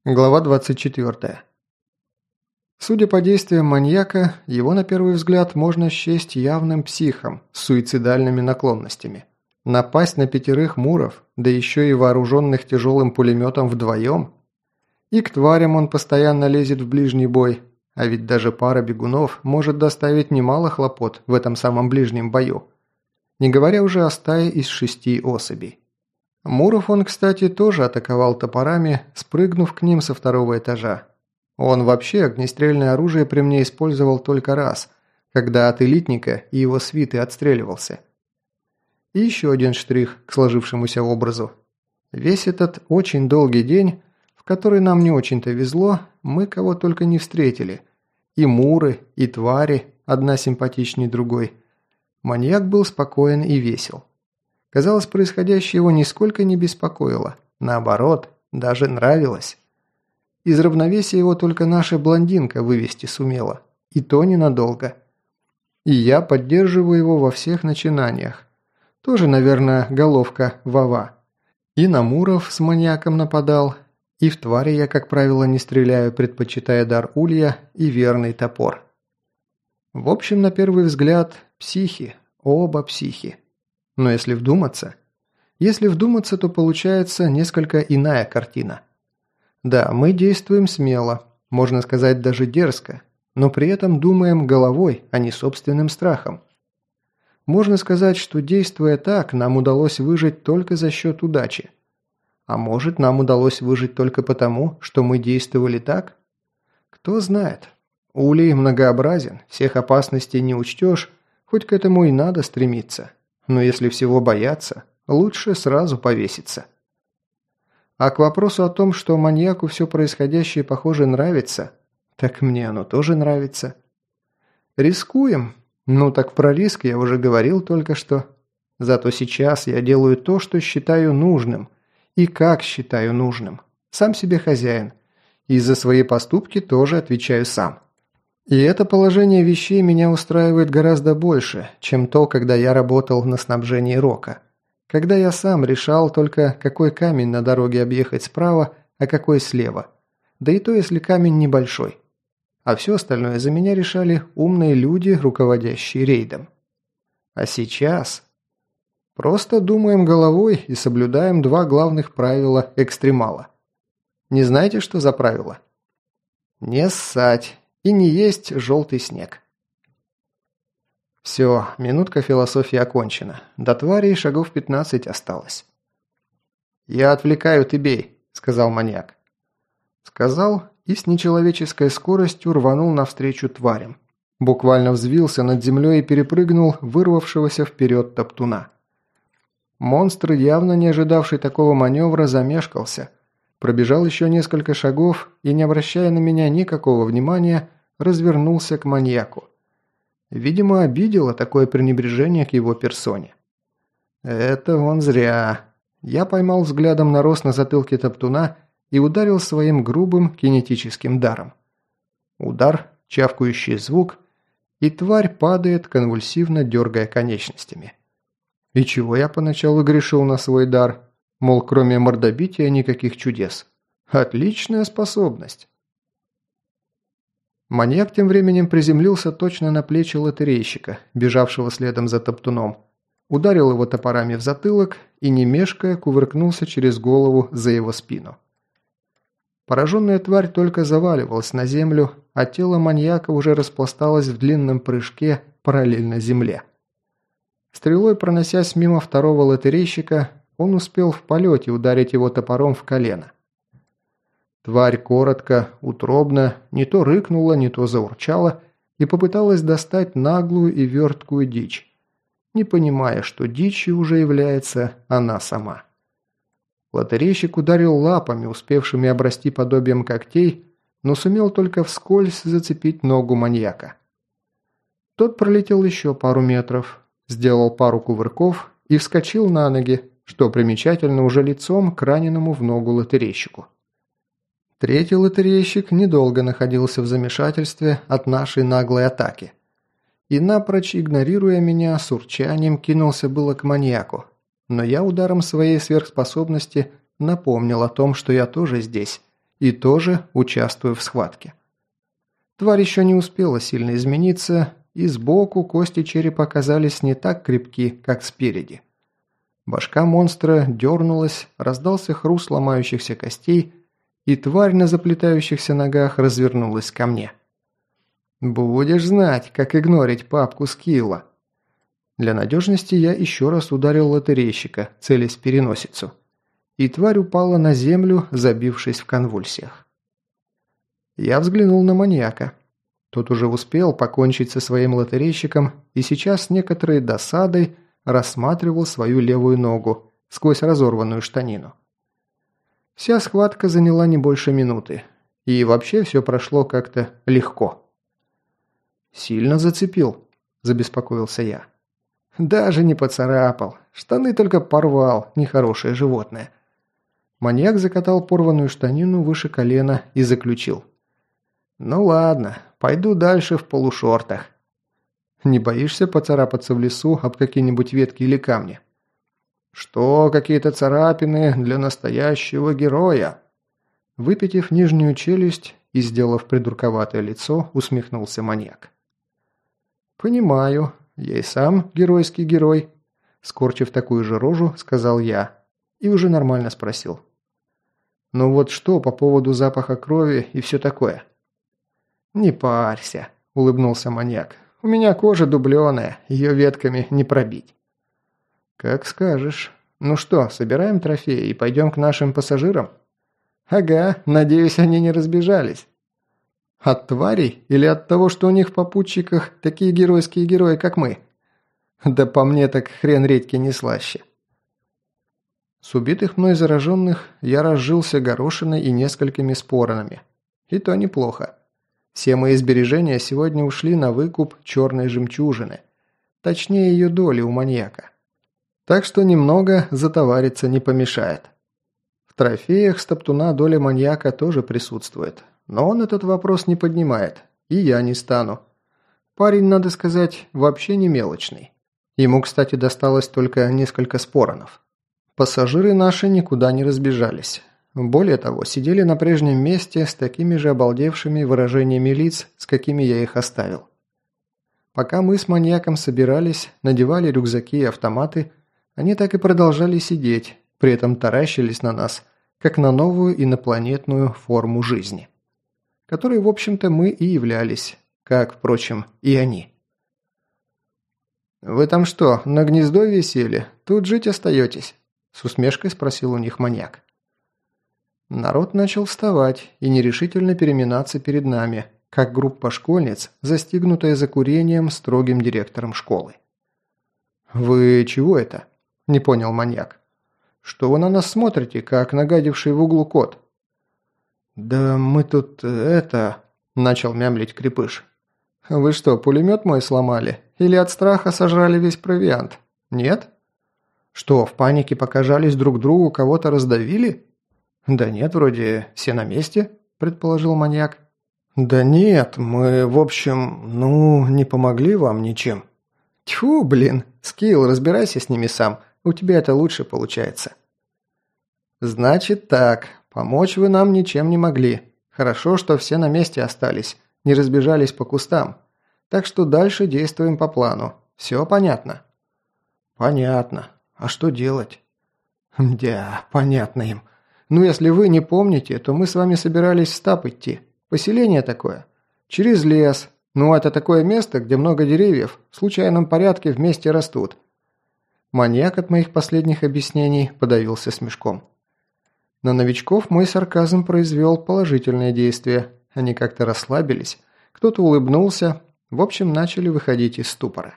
Глава 24. Судя по действиям маньяка, его на первый взгляд можно счесть явным психом с суицидальными наклонностями. Напасть на 5 муров, да еще и вооруженных тяжелым пулеметом вдвоем? И к тварям он постоянно лезет в ближний бой, а ведь даже пара бегунов может доставить немало хлопот в этом самом ближнем бою. Не говоря уже о стае из 6 особей. Муров он, кстати, тоже атаковал топорами, спрыгнув к ним со 2-го этажа. Он вообще огнестрельное оружие при мне использовал только раз, когда от элитника и его свиты отстреливался. И еще один штрих к сложившемуся образу. Весь этот очень долгий день, в который нам не очень-то везло, мы кого только не встретили. И муры, и твари, одна симпатичней другой. Маньяк был спокоен и весел. Казалось, происходящее его нисколько не беспокоило. Наоборот, даже нравилось. Из равновесия его только наша блондинка вывести сумела. И то ненадолго. И я поддерживаю его во всех начинаниях. Тоже, наверное, головка Вова. И на муров с маньяком нападал. И в твари я, как правило, не стреляю, предпочитая дар улья и верный топор. В общем, на первый взгляд, психи. Оба психи. Но если вдуматься, то получается несколько иная картина. Да, мы действуем смело, можно сказать даже дерзко, но при этом думаем головой, а не собственным страхом. Можно сказать, что действуя так, нам удалось выжить только за счет удачи. А может, нам удалось выжить только потому, что мы действовали так? Кто знает. Улей многообразен, всех опасностей не учтешь, хоть к этому и надо стремиться. Но если всего бояться, лучше сразу повеситься. А к вопросу о том, что маньяку все происходящее, похоже, нравится, так мне оно тоже нравится. Рискуем? Ну так про риск я уже говорил только что. Зато сейчас я делаю то, что считаю нужным. И как считаю нужным. Сам себе хозяин. И за свои поступки тоже отвечаю сам. И это положение вещей меня устраивает гораздо больше, чем то, когда я работал на снабжении Рока. Когда я сам решал только, какой камень на дороге объехать справа, а какой слева. Да и то, если камень небольшой. А все остальное за меня решали умные люди, руководящие рейдом. А сейчас... Просто думаем головой и соблюдаем 2 главных правила экстремала. Не знаете, что за правило? Не ссать. И не есть желтый снег. Все, минутка философии окончена. До тварей шагов 15 осталось. «Я отвлекаю, ты бей», – сказал маньяк. Сказал и с нечеловеческой скоростью рванул навстречу тварям. Буквально взвился над землей и перепрыгнул вырвавшегося вперед топтуна. Монстр, явно не ожидавший такого маневра, замешкался. Пробежал еще несколько шагов и, не обращая на меня никакого внимания, развернулся к маньяку. Видимо, обидело такое пренебрежение к его персоне. Это он зря. Я поймал взглядом нарост на затылке топтуна и ударил своим грубым кинетическим даром. Удар, чавкающий звук, и тварь падает, конвульсивно дергая конечностями. И чего я поначалу грешил на свой дар? Мол, кроме мордобития никаких чудес. Отличная способность. Маньяк тем временем приземлился точно на плечи лотерейщика, бежавшего следом за топтуном. Ударил его топорами в затылок и, не мешкая, кувыркнулся через голову за его спину. Пораженная тварь только заваливалась на землю, а тело маньяка уже распласталось в длинном прыжке параллельно земле. Стрелой проносясь мимо 2-го лотерейщика, он успел в полете ударить его топором в колено. Тварь коротко, утробно, не то рыкнула, не то заурчала и попыталась достать наглую и верткую дичь, не понимая, что дичью уже является она сама. Лотерейщик ударил лапами, успевшими обрасти подобием когтей, но сумел только вскользь зацепить ногу маньяка. Тот пролетел еще пару метров, сделал пару кувырков и вскочил на ноги, что примечательно уже лицом к раненому в ногу лотерейщику. 3-й лотерейщик недолго находился в замешательстве от нашей наглой атаки. И напрочь, игнорируя меня, с урчанием кинулся было к маньяку. Но я ударом своей сверхспособности напомнил о том, что я тоже здесь, и тоже участвую в схватке. Тварь еще не успела сильно измениться, и сбоку кости черепа оказались не так крепки, как спереди. Башка монстра дернулась, раздался хруст ломающихся костей, и тварь на заплетающихся ногах развернулась ко мне. «Будешь знать, как игнорить папку Скилла». Для надежности я еще раз ударил лотерейщика, целясь в переносицу. И тварь упала на землю, забившись в конвульсиях. Я взглянул на маньяка. Тот уже успел покончить со своим лотерейщиком и сейчас с некоторой досадой рассматривал свою левую ногу сквозь разорванную штанину. Вся схватка заняла не больше минуты, и вообще все прошло как-то легко. «Сильно зацепил?» – забеспокоился я. «Даже не поцарапал, штаны только порвал, нехорошее животное». Маньяк закатал порванную штанину выше колена и заключил. «Ну ладно, пойду дальше в полушортах». «Не боишься поцарапаться в лесу об какие-нибудь ветки или камни?» «Что какие-то царапины для настоящего героя?» Выпитив нижнюю челюсть и сделав придурковатое лицо, усмехнулся маньяк. «Понимаю, я и сам геройский герой», – скорчив такую же рожу, сказал я и уже нормально спросил. «Ну вот что по поводу запаха крови и все такое?» «Не парься», – улыбнулся маньяк. «У меня кожа дубленая, ее ветками не пробить». «Как скажешь. Ну что, собираем трофеи и пойдем к нашим пассажирам?» «Ага, надеюсь, они не разбежались». «От тварей или от того, что у них в попутчиках такие геройские герои, как мы?» «Да по мне так хрен редьки не слаще». С убитых мной зараженных я разжился горошиной и несколькими споронами. И то неплохо. Все мои сбережения сегодня ушли на выкуп черной жемчужины. Точнее, ее доли у маньяка. Так что немного затовариться не помешает. В трофеях стоптуна доля маньяка тоже присутствует. Но он этот вопрос не поднимает. И я не стану. Парень, надо сказать, вообще не мелочный. Ему, кстати, досталось только несколько споронов. Пассажиры наши никуда не разбежались. Более того, сидели на прежнем месте с такими же обалдевшими выражениями лиц, с какими я их оставил. Пока мы с маньяком собирались, надевали рюкзаки и автоматы, они так и продолжали сидеть, при этом таращились на нас, как на новую инопланетную форму жизни. Которой, в общем-то, мы и являлись, как, впрочем, и они. «Вы там что, на гнездовье сели? Тут жить остаетесь?» – с усмешкой спросил у них маньяк. Народ начал вставать и нерешительно переминаться перед нами, как группа школьниц, застигнутая за курением строгим директором школы. «Вы чего это?» – не понял маньяк. «Что вы на нас смотрите, как нагадивший в углу кот?» «Да мы тут это...» – начал мямлить крепыш. «Вы что, пулемет мой сломали? Или от страха сожрали весь провиант? Нет? Что, в панике пока жались друг к другу, кого-то раздавили?» «Да нет, вроде все на месте», – предположил маньяк. «Да нет, мы, в общем, не помогли вам ничем». «Тьфу, блин, Скилл, разбирайся с ними сам, у тебя это лучше получается». «Значит так, помочь вы нам ничем не могли. Хорошо, что все на месте остались, не разбежались по кустам. Так что дальше действуем по плану. Все понятно?» «Понятно. А что делать?» «Да, понятно им. Ну, если вы не помните, то мы с вами собирались в стап идти. Поселение такое. Через лес. Ну, это такое место, где много деревьев, в случайном порядке вместе растут». Маньяк от моих последних объяснений подавился смешком. На новичков мой сарказм произвел положительное действие. Они как-то расслабились, кто-то улыбнулся, в общем, начали выходить из ступора.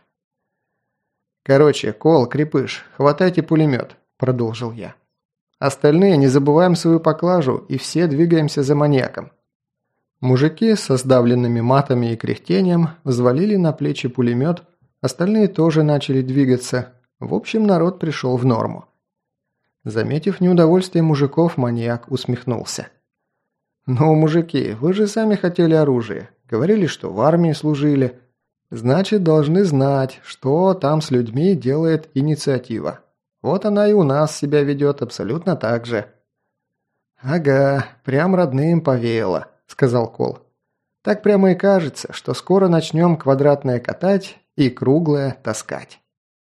«Короче, Кол, Крепыш, хватайте пулемет», – продолжил я. «Остальные не забываем свою поклажу и все двигаемся за маньяком». Мужики со сдавленными матами и кряхтением взвалили на плечи пулемет, остальные тоже начали двигаться. В общем, народ пришел в норму. Заметив неудовольствие мужиков, маньяк усмехнулся. «Ну, мужики, вы же сами хотели оружие. Говорили, что в армии служили. Значит, должны знать, что там с людьми делает инициатива. Вот она и у нас себя ведет абсолютно так же». «Ага, прям родным повеяло», – сказал Кол. «Так прямо и кажется, что скоро начнем квадратное катать и круглое таскать».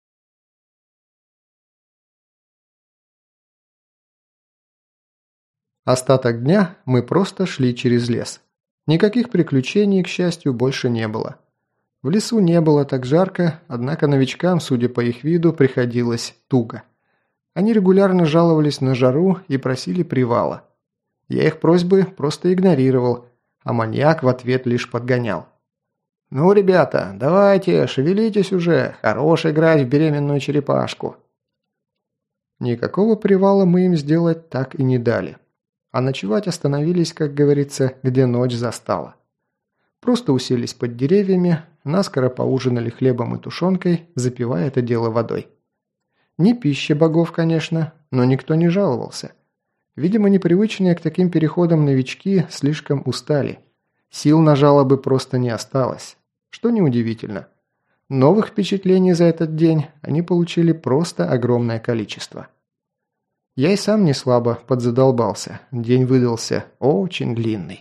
Остаток дня мы просто шли через лес. Никаких приключений, к счастью, больше не было. В лесу не было так жарко, однако новичкам, судя по их виду, приходилось туго. Они регулярно жаловались на жару и просили привала. Я их просьбы просто игнорировал, а маньяк в ответ лишь подгонял. «Ну, ребята, давайте, шевелитесь уже, хорош играть в беременную черепашку». Никакого привала мы им сделать так и не дали. А ночевать остановились, как говорится, где ночь застала. Просто уселись под деревьями, наскоро поужинали хлебом и тушенкой, запивая это дело водой. Не пища богов, конечно, но никто не жаловался. Видимо, непривычные к таким переходам новички слишком устали. Сил на жалобы просто не осталось. Что неудивительно. Новых впечатлений за этот день они получили просто огромное количество. Я и сам не слабо подзадолбался. День выдался очень длинный.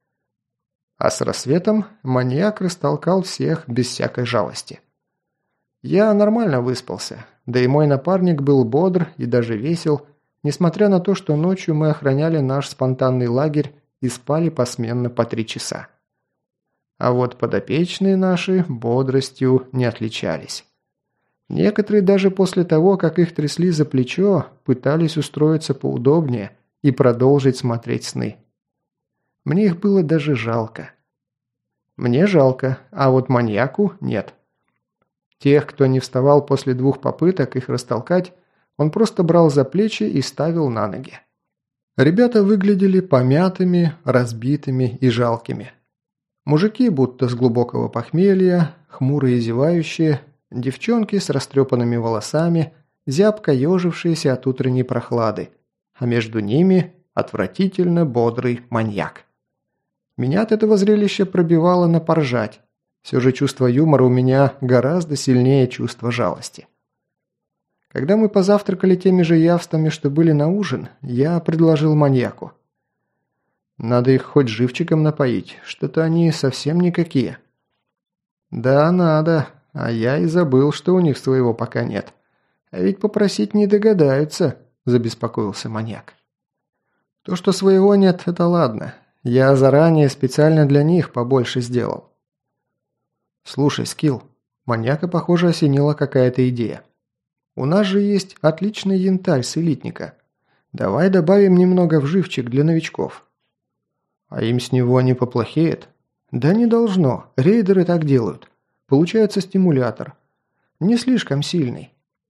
А с рассветом маньяк растолкал всех без всякой жалости. Я нормально выспался, да и мой напарник был бодр и даже весел, несмотря на то, что ночью мы охраняли наш спонтанный лагерь и спали посменно по 3 часа. А вот подопечные наши бодростью не отличались. Некоторые даже после того, как их трясли за плечо, пытались устроиться поудобнее и продолжить смотреть сны. Мне их было даже жалко. Мне жалко, а вот маньяку нет. Тех, кто не вставал после 2 попыток их растолкать, он просто брал за плечи и ставил на ноги. Ребята выглядели помятыми, разбитыми и жалкими. Мужики будто с глубокого похмелья, хмурые и зевающие, девчонки с растрепанными волосами, зябко ежившиеся от утренней прохлады, а между ними отвратительно бодрый маньяк. Меня от этого зрелища пробивало на поржать. Все же чувство юмора у меня гораздо сильнее чувства жалости. Когда мы позавтракали теми же явствами, что были на ужин, я предложил маньяку. Надо их хоть живчиком напоить, что-то они совсем никакие. Да, надо, а я и забыл, что у них своего пока нет. А ведь попросить не догадаются, забеспокоился маньяк. То, что своего нет, это ладно. Я заранее специально для них побольше сделал. Слушай, Скилл, маньяка, похоже, осенила какая-то идея. У нас же есть отличный янтарь с элитника. Давай добавим немного в живчик для новичков. А им с него не поплохеет? Да не должно, рейдеры так делают. Получается стимулятор. Не слишком сильный.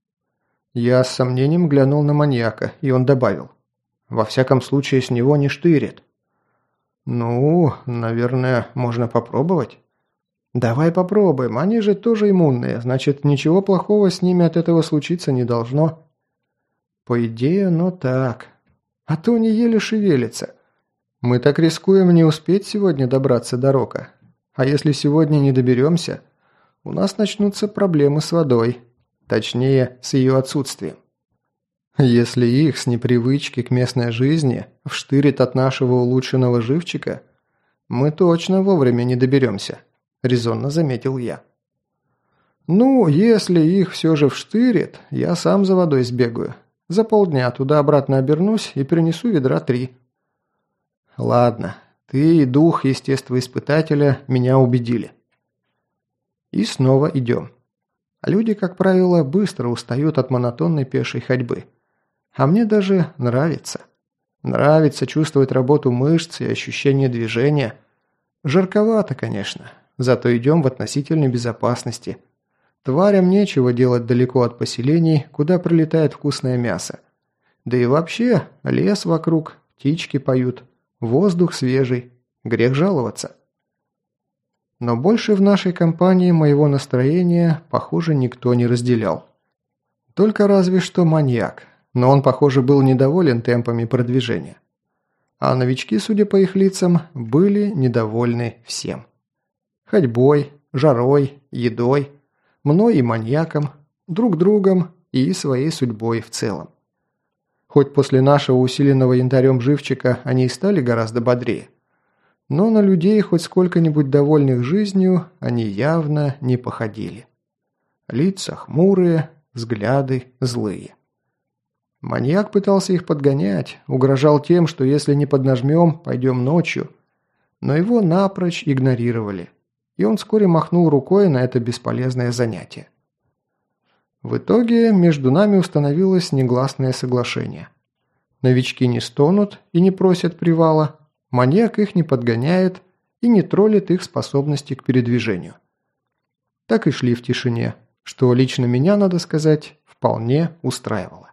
Я с сомнением глянул на маньяка, и он добавил. Во всяком случае, с него не штырит. Ну, наверное, можно попробовать. Давай попробуем, они же тоже иммунные, значит, ничего плохого с ними от этого случиться не должно. По идее, но так. А то они еле шевелятся. Мы так рискуем не успеть сегодня добраться до Рока. А если сегодня не доберемся, у нас начнутся проблемы с водой. Точнее, с ее отсутствием. Если их с непривычки к местной жизни вштырит от нашего улучшенного живчика, мы точно вовремя не доберемся, резонно заметил я. Ну, если их все же вштырит, я сам за водой сбегаю. За полдня туда-обратно обернусь и принесу ведра 3. Ладно, ты и дух естествоиспытателя меня убедили. И снова идем. Люди, как правило, быстро устают от монотонной пешей ходьбы. А мне даже нравится. Нравится чувствовать работу мышц и ощущение движения. Жарковато, конечно, зато идем в относительной безопасности. Тварям нечего делать далеко от поселений, куда прилетает вкусное мясо. Да и вообще, лес вокруг, птички поют, воздух свежий, грех жаловаться. Но больше в нашей компании моего настроения, похоже, никто не разделял. Только разве что маньяк, но он, похоже, был недоволен темпами продвижения. А новички, судя по их лицам, были недовольны всем. Ходьбой, жарой, едой, мной и маньяком, друг другом и своей судьбой в целом. Хоть после нашего усиленного янтарем живчика они и стали гораздо бодрее. Но на людей, хоть сколько-нибудь довольных жизнью, они явно не походили. Лица хмурые, взгляды злые. Маньяк пытался их подгонять, угрожал тем, что если не поднажмем, пойдем ночью. Но его напрочь игнорировали, и он вскоре махнул рукой на это бесполезное занятие. В итоге между нами установилось негласное соглашение. Новички не стонут и не просят привала, маньяк их не подгоняет и не троллит их способности к передвижению. Так и шли в тишине, что лично меня, надо сказать, вполне устраивало.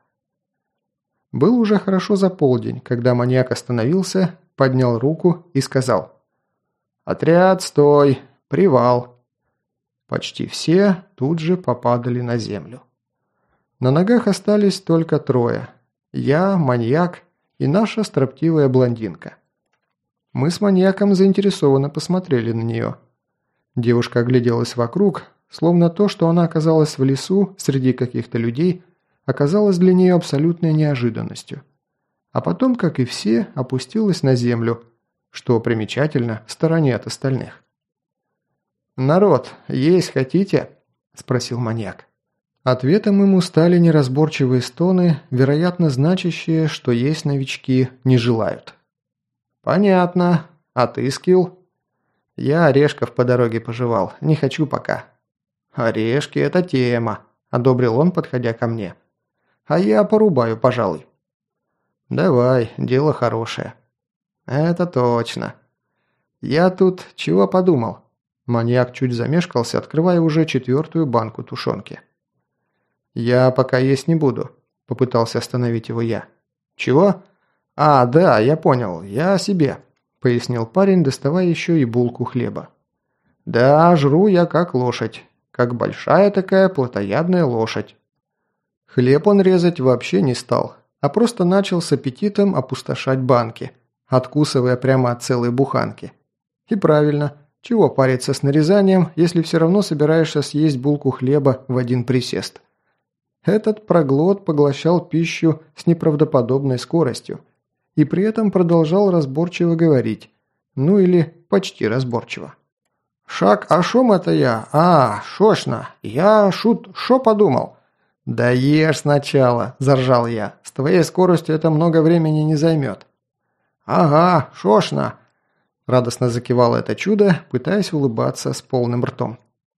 Был уже хорошо за полдень, когда маньяк остановился, поднял руку и сказал: «Отряд, стой! Привал!» Почти все тут же попадали на землю. На ногах остались только трое. Я, маньяк и наша строптивая блондинка. Мы с маньяком заинтересованно посмотрели на нее. Девушка огляделась вокруг, словно то, что она оказалась в лесу среди каких-то людей, оказалось для нее абсолютной неожиданностью. А потом, как и все, опустилась на землю, что примечательно в стороне от остальных. «Народ, есть хотите?» – спросил маньяк. Ответом ему стали неразборчивые стоны, вероятно, значащие, что есть новички не желают. «Понятно. А ты, Скилл?» «Я орешков по дороге пожевал. Не хочу пока». «Орешки – это тема», – одобрил он, подходя ко мне. «А я порубаю, пожалуй». «Давай, дело хорошее». «Это точно. Я тут чего подумал?» Маньяк чуть замешкался, открывая уже 4-ю банку тушенки. «Я пока есть не буду», – попытался остановить его я. «Чего? А, да, я понял, я себе», – пояснил парень, доставая еще и булку хлеба. «Да, жру я как лошадь, как большая такая плотоядная лошадь». Хлеб он резать вообще не стал, а просто начал с аппетитом опустошать банки, откусывая прямо от целой буханки. И правильно, чего париться с нарезанием, если все равно собираешься съесть булку хлеба в один присест. Этот проглот поглощал пищу с неправдоподобной скоростью и при этом продолжал разборчиво говорить, ну или почти разборчиво. «Шаг, а шум это я? А, шошно, я шо подумал?» «Да ешь сначала», – заржал я, – «с твоей скоростью это много времени не займет». «Ага, шошно», – радостно закивало это чудо, пытаясь улыбаться с полным ртом.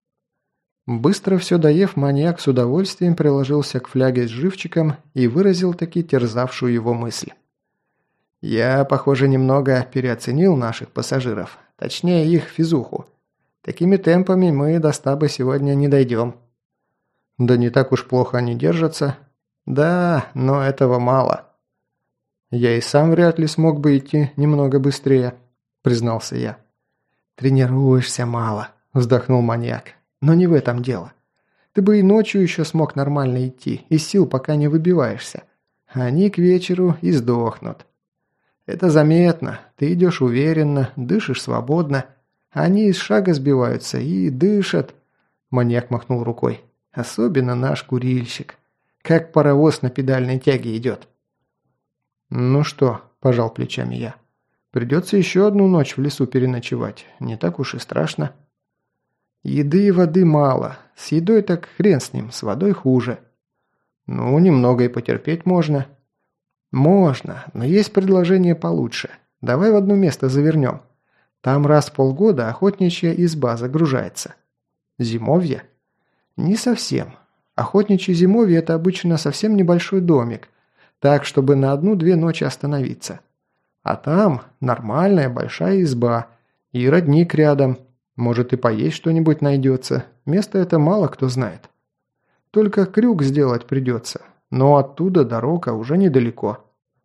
Быстро все доев, маньяк с удовольствием приложился к фляге с живчиком и выразил таки терзавшую его мысль. «Я, похоже, немного переоценил наших пассажиров, точнее их физуху. Такими темпами мы до стаба сегодня не дойдем». «Да не так уж плохо они держатся». «Да, но этого мало». «Я и сам вряд ли смог бы идти немного быстрее», – признался я. «Тренируешься мало», – вздохнул маньяк. «Но не в этом дело. Ты бы и ночью еще смог нормально идти, из сил пока не выбиваешься. Они к вечеру и сдохнут. Это заметно, ты идешь уверенно, дышишь свободно. Они из шага сбиваются и дышат». Маньяк махнул рукой. «Особенно наш курильщик. Как паровоз на педальной тяге идет». «Ну что», – пожал плечами я, – «придется еще одну ночь в лесу переночевать. Не так уж и страшно». «Еды и воды мало. С едой так хрен с ним, с водой хуже». «Ну, немного и потерпеть можно». «Можно, но есть предложение получше. Давай в одно место завернем. Там раз в полгода охотничья изба загружается». «Зимовье?» «Не совсем. Охотничье зимовье – это обычно совсем небольшой домик, так, чтобы на 1-2 ночи остановиться. А там нормальная большая изба и родник рядом. Может и поесть что-нибудь найдется. Место это мало кто знает. Только крюк сделать придется, но оттуда дорога уже недалеко».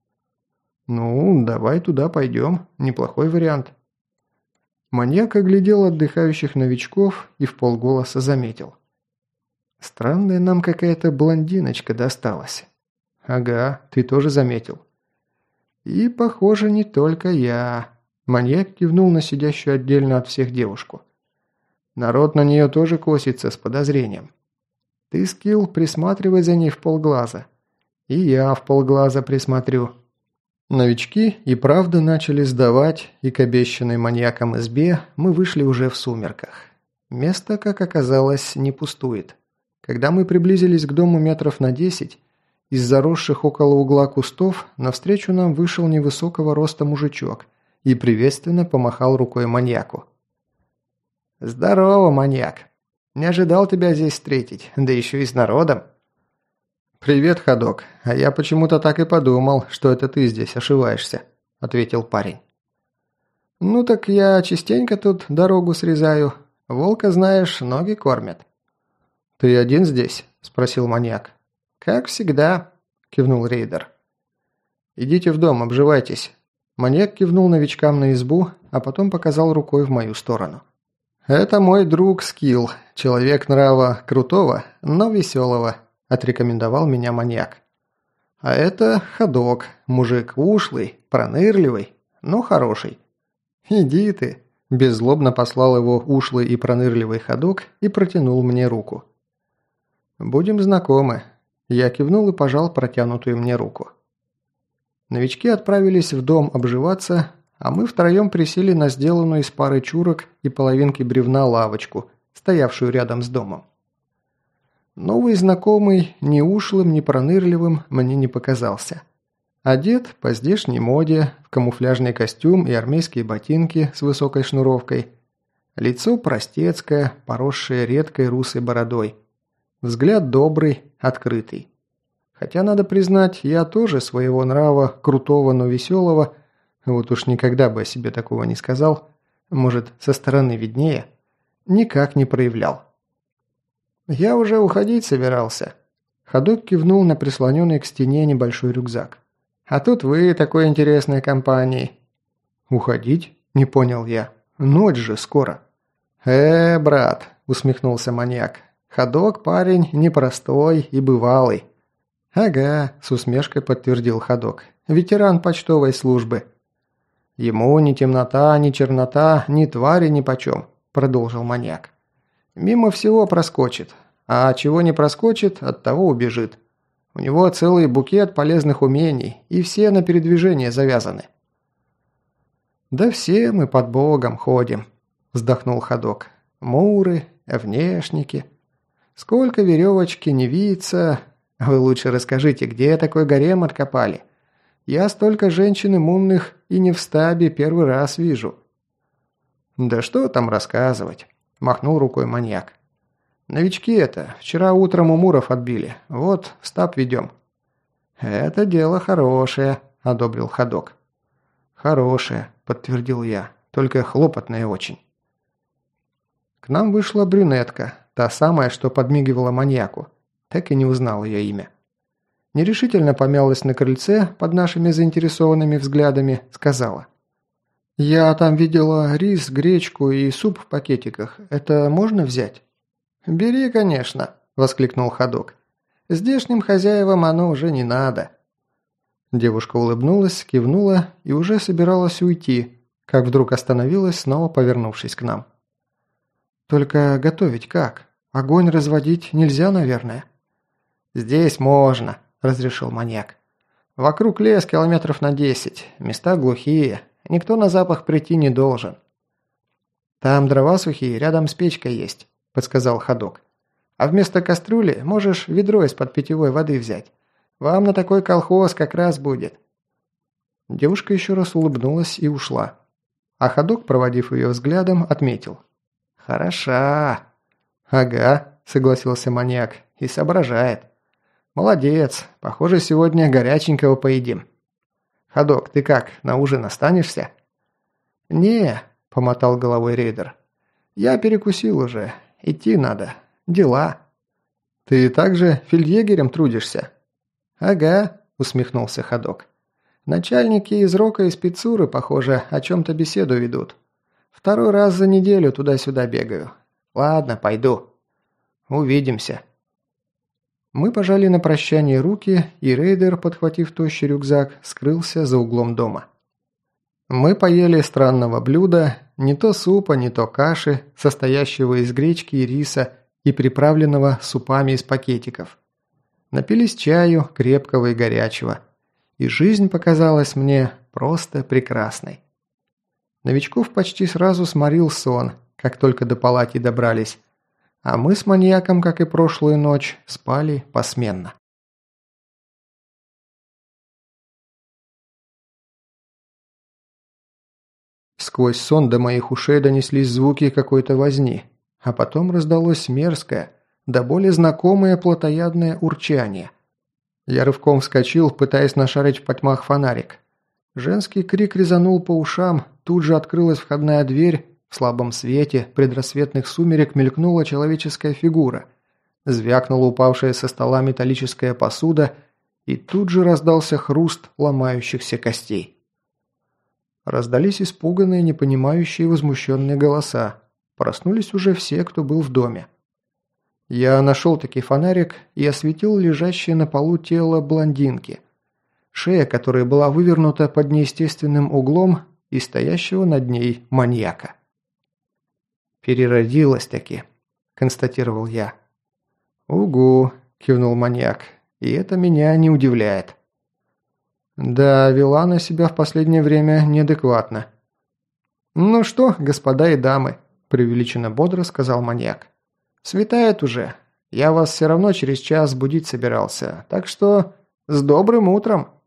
«Ну, давай туда пойдем. Неплохой вариант». Маньяк оглядел отдыхающих новичков и вполголоса заметил. «Странная нам какая-то блондиночка досталась». «Ага, ты тоже заметил». «И, похоже, не только я». Маньяк кивнул на сидящую отдельно от всех девушку. «Народ на нее тоже косится с подозрением. Ты, Скилл, присматривай за ней вполглаза. И я вполглаза присмотрю. Новички и правда начали сдавать, и к обещанной маньяком избе мы вышли уже в сумерках. Место, как оказалось, не пустует. Когда мы приблизились к дому метров на 10, из заросших около угла кустов навстречу нам вышел невысокого роста мужичок и приветственно помахал рукой маньяку. «Здорово, маньяк! Не ожидал тебя здесь встретить, да еще и с народом!» «Привет, ходок. А я почему-то так и подумал, что это ты здесь ошиваешься», – ответил парень. «Ну так я частенько тут дорогу срезаю. Волка, знаешь, ноги кормят». «Ты один здесь?» – спросил маньяк. «Как всегда», – кивнул рейдер. «Идите в дом, обживайтесь». Маньяк кивнул новичкам на избу, а потом показал рукой в мою сторону. «Это мой друг Скилл, человек нрава крутого, но веселого», – отрекомендовал меня маньяк. «А это ходок, мужик ушлый, пронырливый, но хороший». «Иди ты», – беззлобно послал его ушлый и пронырливый ходок и протянул мне руку. «Будем знакомы». Я кивнул и пожал протянутую мне руку. Новички отправились в дом обживаться, а мы втроем присели на сделанную из пары чурок и половинки бревна лавочку, стоявшую рядом с домом. Новый знакомый ни ушлым, ни пронырливым мне не показался. Одет по здешней моде, в камуфляжный костюм и армейские ботинки с высокой шнуровкой. Лицо простецкое, поросшее редкой русой бородой. Взгляд добрый, открытый. Хотя, надо признать, я тоже своего нрава, крутого, но веселого, вот уж никогда бы о себе такого не сказал, может, со стороны виднее, никак не проявлял. «Я уже уходить собирался». Ходок кивнул на прислоненный к стене небольшой рюкзак. «А тут вы такой интересной компанией». «Уходить?» – не понял я. «Ночь же скоро». Брат», – усмехнулся маньяк. «Ходок парень непростой и бывалый». «Ага», – с усмешкой подтвердил Ходок. «Ветеран почтовой службы». «Ему ни темнота, ни чернота, ни твари нипочем», – продолжил маньяк. «Мимо всего проскочит, а чего не проскочит, от того убежит. У него целый букет полезных умений, и все на передвижение завязаны». «Да все мы под Богом ходим», – вздохнул Ходок. «Муры, внешники. Сколько веревочки не виться. Вы лучше расскажите, где такой гарем откопали? Я столько женщин иммунных и не в стабе первый раз вижу». «Да что там рассказывать?» – махнул рукой маньяк. «Новички это, вчера утром у муров отбили, вот в стаб ведем». «Это дело хорошее», – одобрил Ходок. «Хорошее», – подтвердил я, – «только хлопотное очень». К нам вышла брюнетка, та самая, что подмигивала маньяку. Так и не узнал ее имя. Нерешительно помялась на крыльце под нашими заинтересованными взглядами, сказала. «Я там видела рис, гречку и суп в пакетиках. Это можно взять?» «Бери, конечно», – воскликнул Ходок. «Здешним хозяевам оно уже не надо». Девушка улыбнулась, кивнула и уже собиралась уйти, как вдруг остановилась, снова повернувшись к нам. «Только готовить как? Огонь разводить нельзя, наверное?» «Здесь можно», – разрешил маньяк. «Вокруг лес километров на 10, места глухие, никто на запах прийти не должен». «Там дрова сухие, рядом с печкой есть», – подсказал Ходок. «А вместо кастрюли можешь ведро из-под питьевой воды взять. Вам на такой колхоз как раз будет». Девушка еще раз улыбнулась и ушла. А Ходок, проводив ее взглядом, отметил. «Хороша». «Ага», – согласился маньяк, – «и соображает». «Молодец. Похоже, сегодня горяченького поедим». «Ходок, ты как, на ужин останешься?» «Не», – помотал головой рейдер. «Я перекусил уже. Идти надо. Дела». «Ты также фельдъегерем трудишься?» «Ага», – усмехнулся Ходок. «Начальники из рока и спецуры, похоже, о чем-то беседу ведут. Второй раз за неделю туда-сюда бегаю. Ладно, пойду. Увидимся». Мы пожали на прощание руки, и рейдер, подхватив тощий рюкзак, скрылся за углом дома. Мы поели странного блюда, не то супа, не то каши, состоящего из гречки и риса и приправленного супами из пакетиков. Напились чаю, крепкого и горячего. И жизнь показалась мне просто прекрасной. Новичков почти сразу сморил сон, как только до палати добрались. А мы с маньяком, как и прошлую ночь, спали посменно. Сквозь сон до моих ушей донеслись звуки какой-то возни, а потом раздалось мерзкое, да более знакомое плотоядное урчание. Я рывком вскочил, пытаясь нашарить в потьмах фонарик. Женский крик резанул по ушам, тут же открылась входная дверь, в слабом свете предрассветных сумерек мелькнула человеческая фигура. Звякнула упавшая со стола металлическая посуда, и тут же раздался хруст ломающихся костей. Раздались испуганные, непонимающие, возмущенные голоса. Проснулись уже все, кто был в доме. Я нашел таки фонарик и осветил лежащее на полу тело блондинки, шея которой была вывернута под неестественным углом и стоящего над ней маньяка. «Переродилась таки», – констатировал я. «Угу», – кивнул маньяк, – «и это меня не удивляет». Да, вела она себя в последнее время неадекватно. «Ну что, господа и дамы», – преувеличенно бодро сказал маньяк. «Светает уже. Я вас все равно через час будить собирался, так что с добрым утром!»